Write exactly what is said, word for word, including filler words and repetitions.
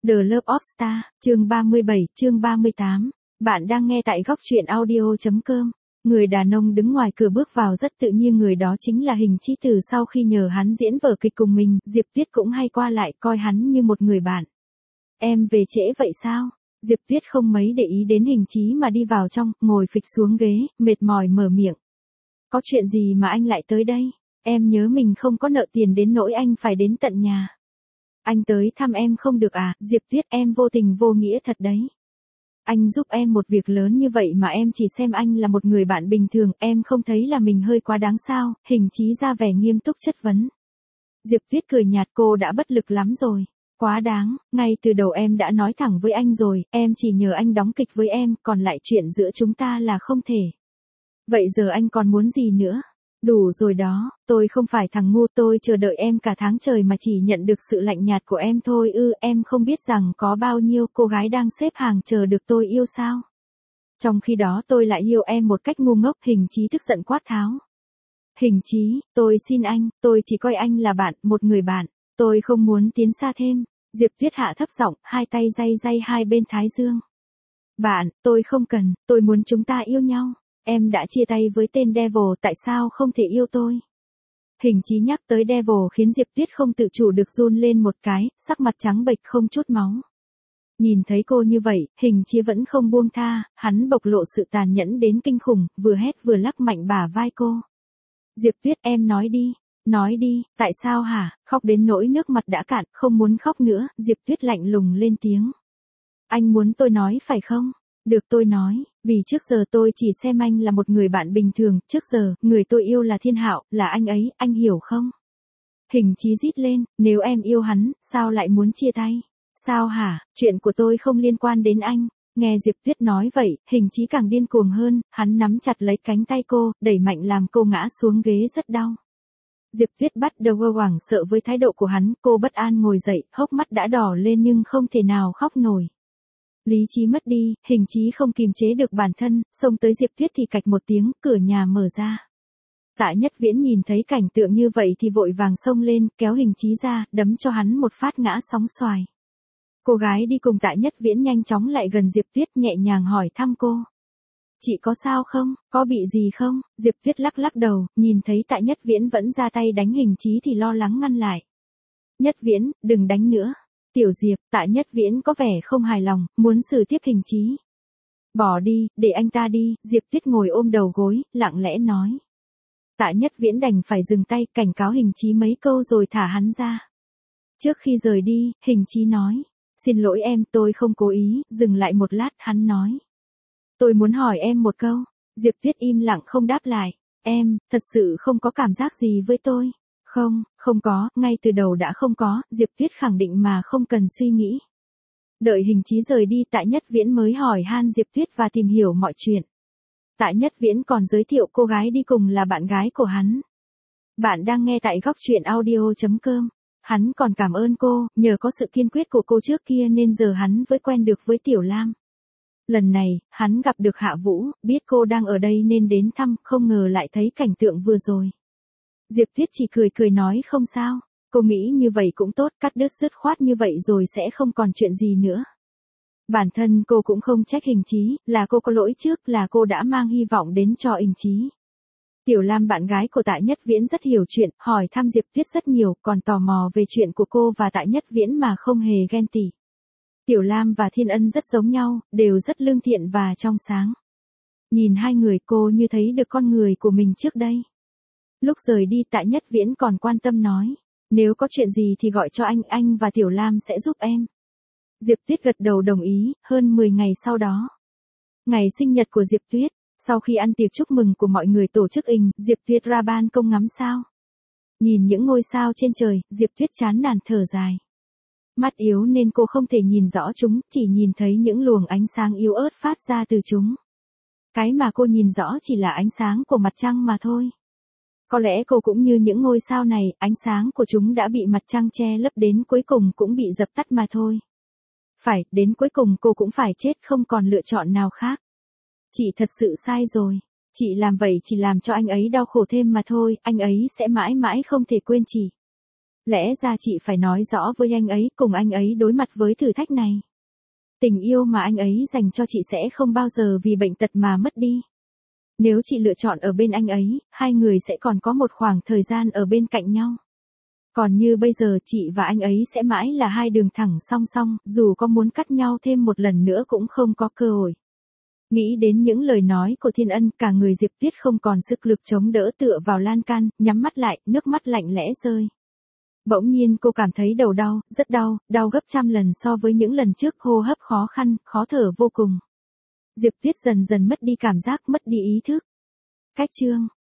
The Love of Star, chương ba mươi bảy, chương ba mươi tám. Bạn đang nghe tại góc truyện audio chấm com. Người đàn ông đứng ngoài cửa bước vào rất tự nhiên, người đó chính là Hình Chí. Từ sau khi nhờ hắn diễn vở kịch cùng mình, Diệp Tuyết cũng hay qua lại coi hắn như một người bạn. Em về trễ vậy sao? Diệp Tuyết không mấy để ý đến Hình Chí mà đi vào trong, ngồi phịch xuống ghế, mệt mỏi mở miệng. Có chuyện gì mà anh lại tới đây? Em nhớ mình không có nợ tiền đến nỗi anh phải đến tận nhà. Anh tới thăm em không được à? Diệp Tuyết, em vô tình vô nghĩa thật đấy. Anh giúp em một việc lớn như vậy mà em chỉ xem anh là một người bạn bình thường, em không thấy là mình hơi quá đáng sao? Hình Chí ra vẻ nghiêm túc chất vấn. Diệp Tuyết cười nhạt, cô đã bất lực lắm rồi. Quá đáng, ngay từ đầu em đã nói thẳng với anh rồi, em chỉ nhờ anh đóng kịch với em, còn lại chuyện giữa chúng ta là không thể. Vậy giờ anh còn muốn gì nữa? Đủ rồi đó, tôi không phải thằng ngu, tôi chờ đợi em cả tháng trời mà chỉ nhận được sự lạnh nhạt của em thôi ư. Em không biết rằng có bao nhiêu cô gái đang xếp hàng chờ được tôi yêu sao? Trong khi đó tôi lại yêu em một cách ngu ngốc. Hình Chí tức giận quát tháo. Hình Chí, tôi xin anh, tôi chỉ coi anh là bạn, một người bạn, tôi không muốn tiến xa thêm. Diệp Tuyết hạ thấp giọng, hai tay day day hai bên thái dương. Bạn, tôi không cần, tôi muốn chúng ta yêu nhau. Em đã chia tay với tên Devil, tại sao không thể yêu tôi? Hình Chí nhắc tới Devil khiến Diệp Tuyết không tự chủ được run lên một cái, sắc mặt trắng bệch không chút máu. Nhìn thấy cô như vậy, Hình Chí vẫn không buông tha, hắn bộc lộ sự tàn nhẫn đến kinh khủng, vừa hét vừa lắc mạnh bả vai cô. Diệp Tuyết, em nói đi, nói đi, tại sao hả? Khóc đến nỗi nước mặt đã cạn, không muốn khóc nữa. Diệp Tuyết lạnh lùng lên tiếng. Anh muốn tôi nói phải không? Được, tôi nói, vì trước giờ tôi chỉ xem anh là một người bạn bình thường, trước giờ, người tôi yêu là Thiên Hạo, là anh ấy, anh hiểu không? Hình Chí rít lên, nếu em yêu hắn, sao lại muốn chia tay? Sao hả, chuyện của tôi không liên quan đến anh. Nghe Diệp Tuyết nói vậy, Hình Chí càng điên cuồng hơn, hắn nắm chặt lấy cánh tay cô, đẩy mạnh làm cô ngã xuống ghế rất đau. Diệp Tuyết bắt đầu hoảng sợ với thái độ của hắn, cô bất an ngồi dậy, hốc mắt đã đỏ lên nhưng không thể nào khóc nổi. Lý trí mất đi, Hình Chí không kìm chế được bản thân, xông tới Diệp Tuyết thì cạch một tiếng, cửa nhà mở ra. Tạ Nhất Viễn nhìn thấy cảnh tượng như vậy thì vội vàng xông lên, kéo Hình Chí ra, đấm cho hắn một phát ngã sóng xoài. Cô gái đi cùng Tạ Nhất Viễn nhanh chóng lại gần Diệp Tuyết, nhẹ nhàng hỏi thăm cô. Chị có sao không, có bị gì không? Diệp Tuyết lắc lắc đầu, nhìn thấy Tạ Nhất Viễn vẫn ra tay đánh Hình Chí thì lo lắng ngăn lại. Nhất Viễn, đừng đánh nữa. Tiểu Diệp, Tạ Nhất Viễn có vẻ không hài lòng, muốn xử tiếp Hình Chí. Bỏ đi, để anh ta đi. Diệp Tuyết ngồi ôm đầu gối, lặng lẽ nói. Tạ Nhất Viễn đành phải dừng tay, cảnh cáo Hình Chí mấy câu rồi thả hắn ra. Trước khi rời đi, Hình Chí nói. Xin lỗi em, tôi không cố ý. Dừng lại một lát, hắn nói. Tôi muốn hỏi em một câu. Diệp Tuyết im lặng không đáp lại. Em, thật sự không có cảm giác gì với tôi. Không, không có, ngay từ đầu đã không có. Diệp Tuyết khẳng định mà không cần suy nghĩ. Đợi Hình Chí rời đi, Tạ Nhất Viễn mới hỏi han Diệp Tuyết và tìm hiểu mọi chuyện. Tạ Nhất Viễn còn giới thiệu cô gái đi cùng là bạn gái của hắn. Bạn đang nghe tại góc truyện audio chấm com. Hắn còn cảm ơn cô, nhờ có sự kiên quyết của cô trước kia nên giờ hắn mới quen được với Tiểu Lam. Lần này, hắn gặp được Hạ Vũ, biết cô đang ở đây nên đến thăm, không ngờ lại thấy cảnh tượng vừa rồi. Diệp Tuyết chỉ cười cười nói không sao, cô nghĩ như vậy cũng tốt, cắt đứt dứt khoát như vậy rồi sẽ không còn chuyện gì nữa. Bản thân cô cũng không trách Hình Chí, là cô có lỗi trước, là cô đã mang hy vọng đến cho Hình Chí. Tiểu Lam bạn gái của Tạ Nhất Viễn rất hiểu chuyện, hỏi thăm Diệp Tuyết rất nhiều, còn tò mò về chuyện của cô và Tạ Nhất Viễn mà không hề ghen tị. Tiểu Lam và Thiên Ân rất giống nhau, đều rất lương thiện và trong sáng. Nhìn hai người cô như thấy được con người của mình trước đây. Lúc rời đi Tạ Nhất Viễn còn quan tâm nói, nếu có chuyện gì thì gọi cho anh, anh và Tiểu Lam sẽ giúp em. Diệp Tuyết gật đầu đồng ý, hơn mười ngày sau đó. Ngày sinh nhật của Diệp Tuyết, sau khi ăn tiệc chúc mừng của mọi người tổ chức ình, Diệp Tuyết ra ban công ngắm sao. Nhìn những ngôi sao trên trời, Diệp Tuyết chán nản thở dài. Mắt yếu nên cô không thể nhìn rõ chúng, chỉ nhìn thấy những luồng ánh sáng yếu ớt phát ra từ chúng. Cái mà cô nhìn rõ chỉ là ánh sáng của mặt trăng mà thôi. Có lẽ cô cũng như những ngôi sao này, ánh sáng của chúng đã bị mặt trăng che lấp đến cuối cùng cũng bị dập tắt mà thôi. Phải, đến cuối cùng cô cũng phải chết, không còn lựa chọn nào khác. Chị thật sự sai rồi. Chị làm vậy chỉ làm cho anh ấy đau khổ thêm mà thôi, anh ấy sẽ mãi mãi không thể quên chị. Lẽ ra chị phải nói rõ với anh ấy, cùng anh ấy đối mặt với thử thách này. Tình yêu mà anh ấy dành cho chị sẽ không bao giờ vì bệnh tật mà mất đi. Nếu chị lựa chọn ở bên anh ấy, hai người sẽ còn có một khoảng thời gian ở bên cạnh nhau. Còn như bây giờ chị và anh ấy sẽ mãi là hai đường thẳng song song, dù có muốn cắt nhau thêm một lần nữa cũng không có cơ hội. Nghĩ đến những lời nói của Thiên Ân, cả người Diệp Tuyết không còn sức lực chống đỡ, tựa vào lan can, nhắm mắt lại, nước mắt lạnh lẽ rơi. Bỗng nhiên cô cảm thấy đầu đau, rất đau, đau gấp trăm lần so với những lần trước, hô hấp khó khăn, khó thở vô cùng. Diệp Tuyết dần dần mất đi cảm giác, mất đi ý thức. Cách chương